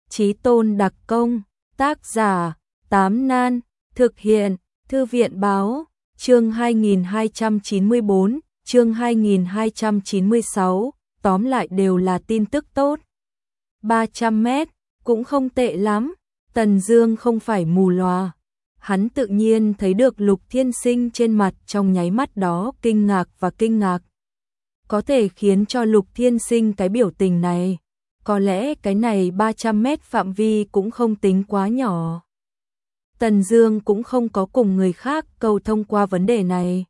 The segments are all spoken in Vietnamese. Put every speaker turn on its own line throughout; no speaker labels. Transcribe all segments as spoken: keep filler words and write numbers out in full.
Chí Tôn đặc công, tác giả, Tám Nan, thực hiện, Thư viện báo, chương hai nghìn hai trăm chín mươi bốn, chương hai nghìn hai trăm chín mươi sáu, tóm lại đều là tin tức tốt. ba trăm mét, cũng không tệ lắm, Tần Dương không phải mù lòa. Hắn tự nhiên thấy được Lục Thiên Sinh trên mặt trong nháy mắt đó kinh ngạc và kinh ngạc. Có thể khiến cho Lục Thiên Sinh cái biểu tình này, có lẽ cái này ba trăm mét phạm vi cũng không tính quá nhỏ. Tần Dương cũng không có cùng người khác cầu thông qua vấn đề này.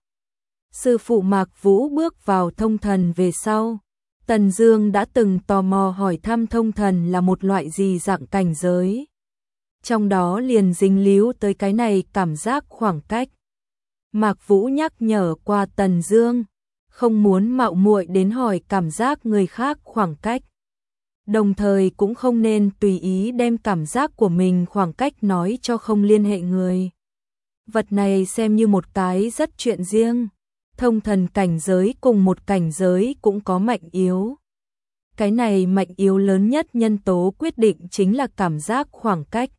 Sư phụ Mạc Vũ bước vào thông thần về sau, Tần Dương đã từng tò mò hỏi thăm thông thần là một loại gì dạng cảnh giới. Trong đó liền dính líu tới cái này cảm giác khoảng cách. Mạc Vũ nhắc nhở qua Tần Dương, không muốn mạo muội đến hỏi cảm giác người khác khoảng cách. Đồng thời cũng không nên tùy ý đem cảm giác của mình khoảng cách nói cho không liên hệ người. Vật này xem như một cái rất chuyện riêng. Thông thần cảnh giới cùng một cảnh giới cũng có mạnh yếu. Cái này mạnh yếu lớn nhất nhân tố quyết định chính là cảm giác khoảng cách.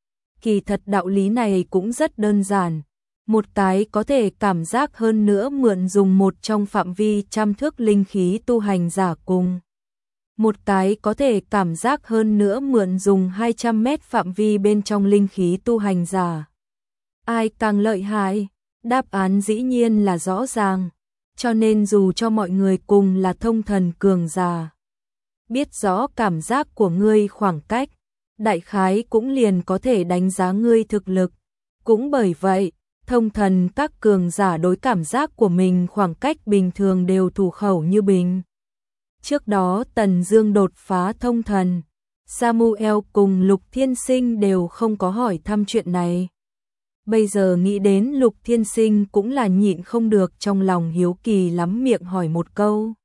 Kỳ thật đạo lý này cũng rất đơn giản. Một cái có thể cảm giác hơn nữa mượn dùng một trong phạm vi trăm thước linh khí tu hành giả cùng. Một cái có thể cảm giác hơn nữa mượn dùng hai trăm mét phạm vi bên trong linh khí tu hành giả. Ai càng lợi hại? Đáp án dĩ nhiên là rõ ràng. Cho nên dù cho mọi người cùng là thông thần cường giả, biết rõ cảm giác của ngươi khoảng cách, đại khái cũng liền có thể đánh giá ngươi thực lực. Cũng bởi vậy, thông thần các cường giả đối cảm giác của mình khoảng cách bình thường đều thủ khẩu như bình. Trước đó Tần Dương đột phá thông thần, Samuel cùng Lục Thiên Sinh đều không có hỏi thăm chuyện này. Bây giờ nghĩ đến Lục Thiên Sinh cũng là nhịn không được trong lòng hiếu kỳ lắm miệng hỏi một câu.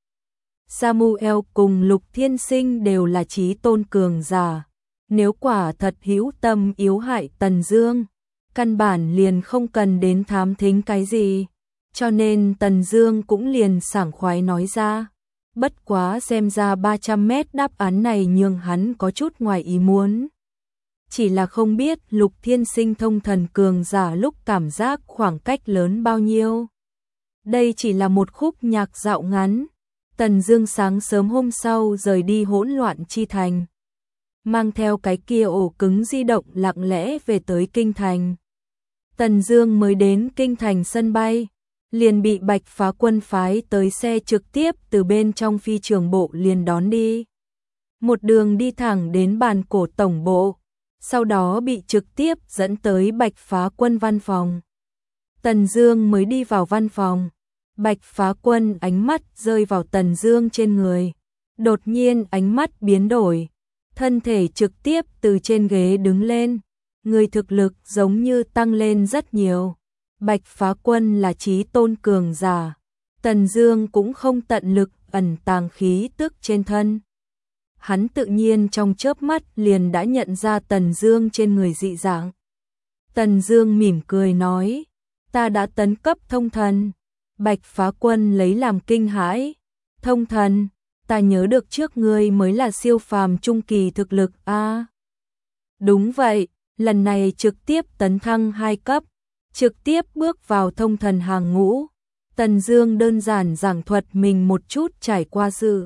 Samuel cùng Lục Thiên Sinh đều là chí tôn cường giả. Nếu quả thật hữu tâm yếu hại Tần Dương, căn bản liền không cần đến thám thính cái gì. Cho nên Tần Dương cũng liền sảng khoái nói ra. Bất quá xem ra ba trăm mét đáp án này nhường hắn có chút ngoài ý muốn. Chỉ là không biết Lục Thiên Sinh thông thần cường giả lúc cảm giác khoảng cách lớn bao nhiêu. Đây chỉ là một khúc nhạc dạo ngắn. Tần Dương sáng sớm hôm sau rời đi hỗn loạn chi thành, mang theo cái kia ổ cứng di động lặng lẽ về tới kinh thành. Tần Dương mới đến kinh thành sân bay, liền bị Bạch Phá Quân phái tới xe trực tiếp từ bên trong phi trường bộ liền đón đi. Một đường đi thẳng đến bàn cổ tổng bộ, sau đó bị trực tiếp dẫn tới Bạch Phá Quân văn phòng. Tần Dương mới đi vào văn phòng, Bạch Phá Quân ánh mắt rơi vào Tần Dương trên người, đột nhiên ánh mắt biến đổi, thân thể trực tiếp từ trên ghế đứng lên, người thực lực giống như tăng lên rất nhiều. Bạch Phá Quân là chí tôn cường giả, Tần Dương cũng không tận lực ẩn tàng khí tức trên thân. Hắn tự nhiên trong chớp mắt liền đã nhận ra Tần Dương trên người dị dạng. Tần Dương mỉm cười nói, ta đã tấn cấp thông thần. Bạch Phá Quân lấy làm kinh hãi, thông thần, ta nhớ được trước ngươi mới là siêu phàm trung kỳ thực lực a. À, đúng vậy, lần này trực tiếp tấn thăng hai cấp, trực tiếp bước vào thông thần hàng ngũ. Tần Dương đơn giản giảng thuật mình một chút trải qua sự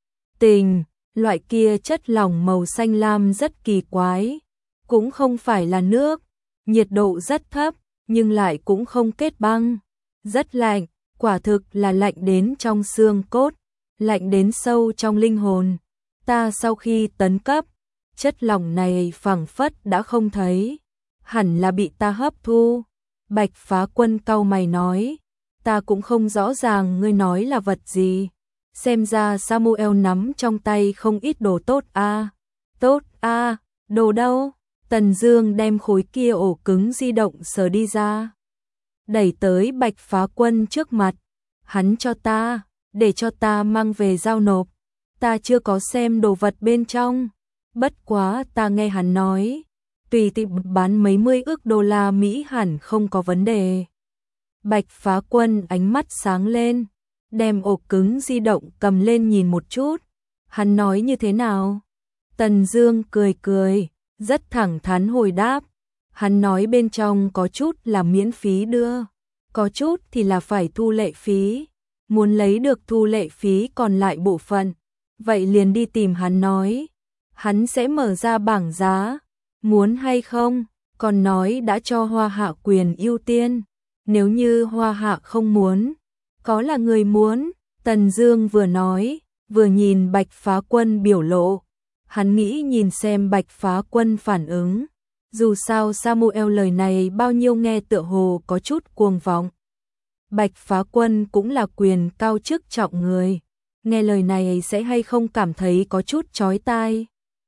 tình. Loại kia chất lỏng màu xanh lam rất kỳ quái, cũng không phải là nước, nhiệt độ rất thấp, nhưng lại cũng không kết băng, rất lạnh, quả thực là lạnh đến trong xương cốt, lạnh đến sâu trong linh hồn. Ta sau khi tấn cấp, chất lỏng này phảng phất đã không thấy, hẳn là bị ta hấp thu. Bạch Phá Quân cau mày nói, ta cũng không rõ ràng ngươi nói là vật gì. Xem ra Samuel nắm trong tay không ít đồ tốt a. À. Tốt a, à, đồ đâu? Tần Dương đem khối kia ổ cứng di động sờ đi ra, đẩy tới Bạch Phá Quân trước mặt. Hắn cho ta, để cho ta mang về giao nộp. Ta chưa có xem đồ vật bên trong. Bất quá ta nghe hắn nói, tùy tiện bán mấy mươi ức đô la Mỹ hẳn không có vấn đề. Bạch Phá Quân ánh mắt sáng lên, đem ổ cứng di động cầm lên nhìn một chút. Hắn nói như thế nào? Tần Dương cười cười, rất thẳng thắn hồi đáp. Hắn nói bên trong có chút là miễn phí đưa, có chút thì là phải thu lệ phí. Muốn lấy được thu lệ phí còn lại bộ phận, vậy liền đi tìm hắn nói. Hắn sẽ mở ra bảng giá, muốn hay không, còn nói đã cho Hoa Hạ quyền ưu tiên. Nếu như Hoa Hạ không muốn, có là người muốn. Tần Dương vừa nói, vừa nhìn Bạch Phá Quân biểu lộ. Hắn nghĩ nhìn xem Bạch Phá Quân phản ứng. Dù sao Samuel lời này bao nhiêu nghe tựa hồ có chút cuồng vọng. Bạch Phá Quân cũng là quyền cao chức trọng người. Nghe lời này sẽ hay không cảm thấy có chút chói tai.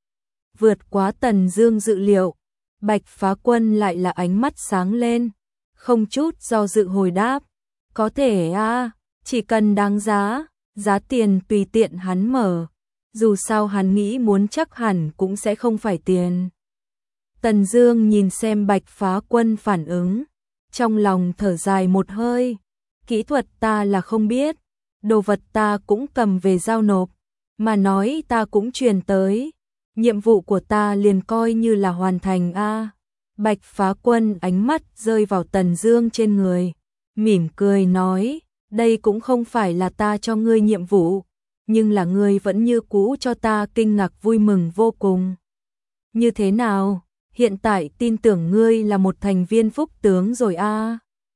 Vượt quá Tần Dương dự liệu, Bạch Phá Quân lại là ánh mắt sáng lên, không chút do dự hồi đáp. Có thể a, chỉ cần đáng giá, giá tiền tùy tiện hắn mở. Dù sao hắn nghĩ muốn chắc hẳn cũng sẽ không phải tiền. Tần Dương nhìn xem Bạch Phá Quân phản ứng, trong lòng thở dài một hơi. Kỹ thuật ta là không biết, đồ vật ta cũng cầm về giao nộp, mà nói ta cũng truyền tới. Nhiệm vụ của ta liền coi như là hoàn thành a. Bạch Phá Quân ánh mắt rơi vào Tần Dương trên người, mỉm cười nói, đây cũng không phải là ta cho ngươi nhiệm vụ, nhưng là ngươi vẫn như cũ cho ta kinh ngạc vui mừng vô cùng. Như thế nào, hiện tại tin tưởng ngươi là một thành viên phúc tướng rồi a.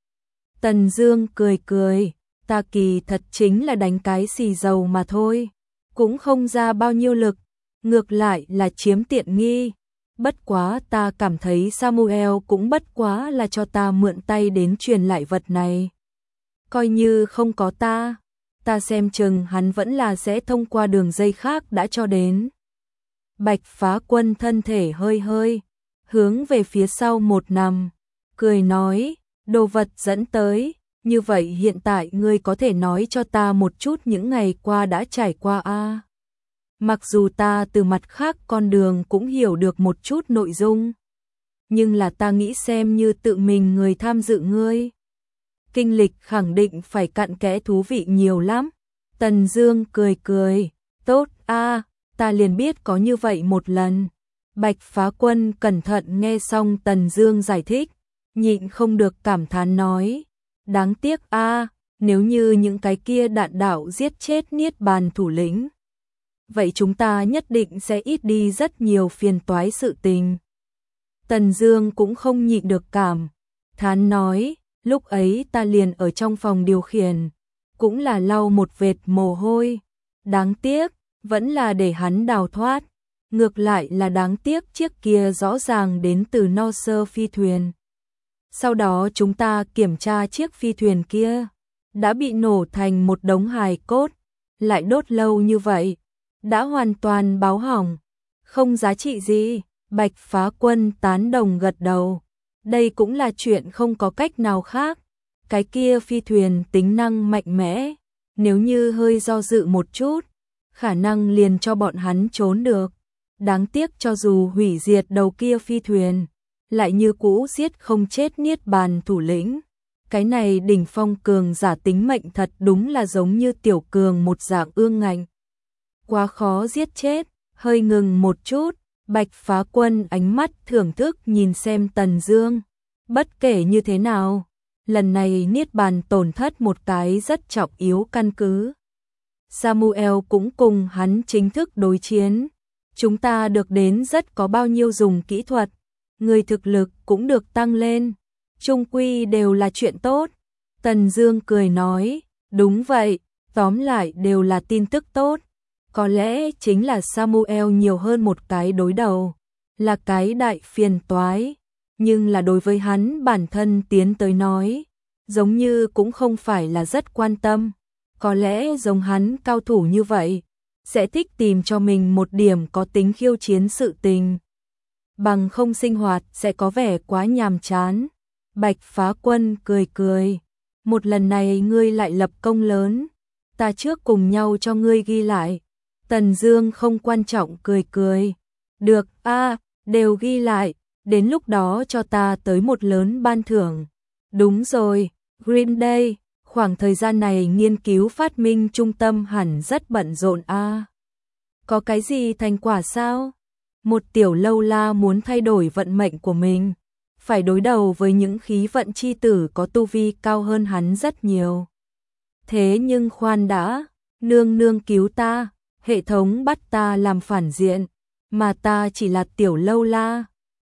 Tần Dương cười cười, ta kỳ thật chính là đánh cái xì dầu mà thôi, cũng không ra bao nhiêu lực, ngược lại là chiếm tiện nghi. Bất quá ta cảm thấy Samuel cũng bất quá là cho ta mượn tay đến truyền lại vật này. Coi như không có ta, ta xem chừng hắn vẫn là sẽ thông qua đường dây khác đã cho đến. Bạch Phá Quân thân thể hơi hơi, hướng về phía sau một nằm, cười nói, đồ vật dẫn tới, như vậy hiện tại ngươi có thể nói cho ta một chút những ngày qua đã trải qua a. Mặc dù ta từ mặt khác con đường cũng hiểu được một chút nội dung, nhưng là ta nghĩ xem như tự mình người tham dự ngươi. Kinh lịch khẳng định phải cặn kẽ thú vị nhiều lắm. Tần Dương cười cười, tốt a, ta liền biết có như vậy một lần. Bạch Phá Quân cẩn thận nghe xong Tần Dương giải thích, nhịn không được cảm thán nói, đáng tiếc a, nếu như những cái kia đạn đạo giết chết Niết Bàn thủ lĩnh, vậy chúng ta nhất định sẽ ít đi rất nhiều phiền toái sự tình. Tần Dương cũng không nhịn được cảm thán nói, lúc ấy ta liền ở trong phòng điều khiển, cũng là lau một vệt mồ hôi. Đáng tiếc, vẫn là để hắn đào thoát. Ngược lại là đáng tiếc chiếc kia rõ ràng đến từ No Sơ phi thuyền. Sau đó chúng ta kiểm tra chiếc phi thuyền kia, đã bị nổ thành một đống hài cốt, lại đốt lâu như vậy, đã hoàn toàn báo hỏng, không giá trị gì. Bạch Phá Quân tán đồng gật đầu. Đây cũng là chuyện không có cách nào khác. Cái kia phi thuyền tính năng mạnh mẽ, nếu như hơi do dự một chút, khả năng liền cho bọn hắn trốn được. Đáng tiếc cho dù hủy diệt đầu kia phi thuyền, lại như cũ giết không chết Niết Bàn thủ lĩnh. Cái này đỉnh phong cường giả tính mệnh thật đúng là giống như tiểu cường một dạng ương ngạnh. Quá khó giết chết. Hơi ngừng một chút, Bạch Phá Quân ánh mắt thưởng thức nhìn xem Tần Dương. Bất kể như thế nào, lần này Niết Bàn tổn thất một cái rất trọng yếu căn cứ. Samuel cũng cùng hắn chính thức đối chiến. Chúng ta được đến rất có bao nhiêu dùng kỹ thuật, người thực lực cũng được tăng lên. Trung quy đều là chuyện tốt. Tần Dương cười nói, đúng vậy, tóm lại đều là tin tức tốt. Có lẽ chính là Samuel nhiều hơn một cái đối đầu, là cái đại phiền toái. Nhưng là đối với hắn bản thân tiến tới nói, giống như cũng không phải là rất quan tâm. Có lẽ giống hắn cao thủ như vậy, sẽ thích tìm cho mình một điểm có tính khiêu chiến sự tình. Bằng không sinh hoạt sẽ có vẻ quá nhàm chán. Bạch Phá Quân cười cười, một lần này ngươi lại lập công lớn, ta trước cùng nhau cho ngươi ghi lại. Tần Dương không quan trọng cười cười, được a, đều ghi lại, đến lúc đó cho ta tới một lớn ban thưởng. Đúng rồi, Green Day, khoảng thời gian này nghiên cứu phát minh trung tâm hẳn rất bận rộn a. Có cái gì thành quả sao? Một tiểu lâu la muốn thay đổi vận mệnh của mình, phải đối đầu với những khí vận chi tử có tu vi cao hơn hắn rất nhiều. Thế nhưng khoan đã, nương nương cứu ta, hệ thống bắt ta làm phản diện, mà ta chỉ là tiểu lâu la,